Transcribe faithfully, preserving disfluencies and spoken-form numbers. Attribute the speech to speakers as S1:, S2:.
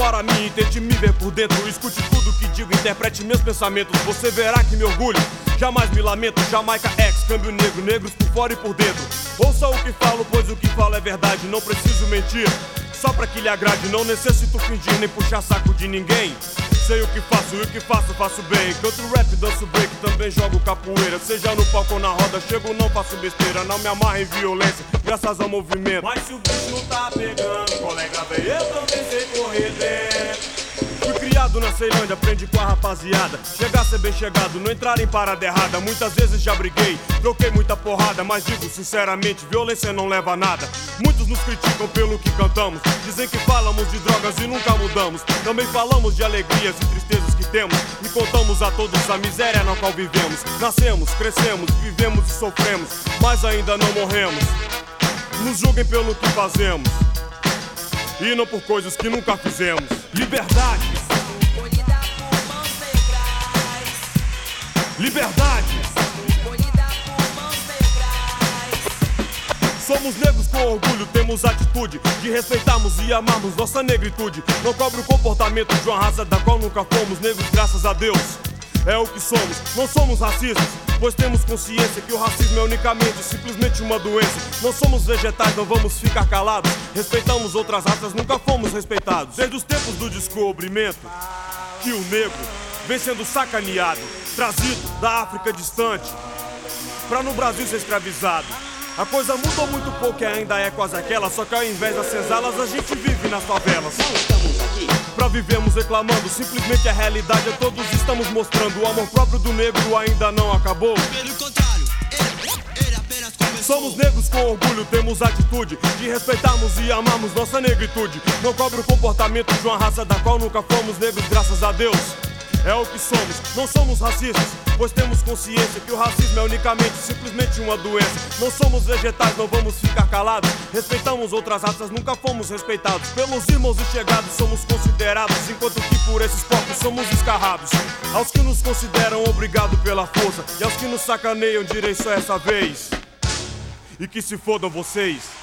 S1: para mim e tente me ver por dentro. Escute tudo que digo, interprete meus pensamentos. Você verá que me orgulho, jamais me lamento. Jamaica X, câmbio negro, negros por fora e por dentro. Ouça o que falo, pois o que falo é verdade. Não preciso mentir, só pra que lhe agrade. Não necessito fingir nem puxar saco de ninguém. Sei o que faço e o que faço, faço bem. Canto rap, danço break, também jogo capoeira. Seja no palco ou na roda, chego, não faço besteira. Não me amarro em violência, graças ao movimento. Mas se o bicho não tá pegando, colega, vem, eu também sei correr dentro. Fui criado na Ceilândia, aprendi com a rapaziada. Chegar a ser bem chegado, não entrar em parada errada. Muitas vezes já briguei, troquei muita porrada. Mas digo sinceramente, violência não leva a nada. Muitos nos criticam pelo que cantamos. Dizem que falamos de drogas e nunca mudamos. Também falamos de alegrias e tristezas que temos. E contamos a todos a miséria na qual vivemos. Nascemos, crescemos, vivemos e sofremos, mas ainda não morremos. Nos julguem pelo que fazemos e não por coisas que nunca fizemos. Liberdade,
S2: Unida por mãos negras.
S1: liberdade.
S2: Unida por mãos negras.
S1: Somos negros com orgulho, temos atitude de respeitarmos e amarmos nossa negritude. Não cobro o comportamento de uma raça da qual nunca fomos. Negros, graças a Deus, é o que somos. Não somos racistas, pois temos consciência que o racismo é unicamente, simplesmente uma doença. Não somos vegetais, não vamos ficar calados. Respeitamos outras raças, nunca fomos respeitados. Desde os tempos do descobrimento, que o negro vem sendo sacaneado, trazido da África distante pra no Brasil ser escravizado. A coisa mudou muito pouco e ainda é quase aquela, só que ao invés das senzalas a gente vive nas favelas.
S3: Não estamos aqui
S1: Pra vivermos reclamando, simplesmente a realidade é todos estamos mostrando. O amor próprio do negro ainda não acabou.
S4: Pelo contrário, ele, ele apenas começou.
S1: Somos negros com orgulho, temos atitude de respeitarmos e amarmos nossa negritude. Não cobro o comportamento de uma raça da qual nunca fomos. Negros, graças a Deus, é o que somos. Não somos racistas, pois temos consciência que o racismo é unicamente, simplesmente uma doença. Não somos vegetais, não vamos ficar calados. Respeitamos outras raças, nunca fomos respeitados. Pelos irmãos e chegados somos considerados, enquanto que por esses povos somos escarrados. Aos que nos consideram, obrigado pela força. E aos que nos sacaneiam, direi só essa vez: e que se fodam vocês.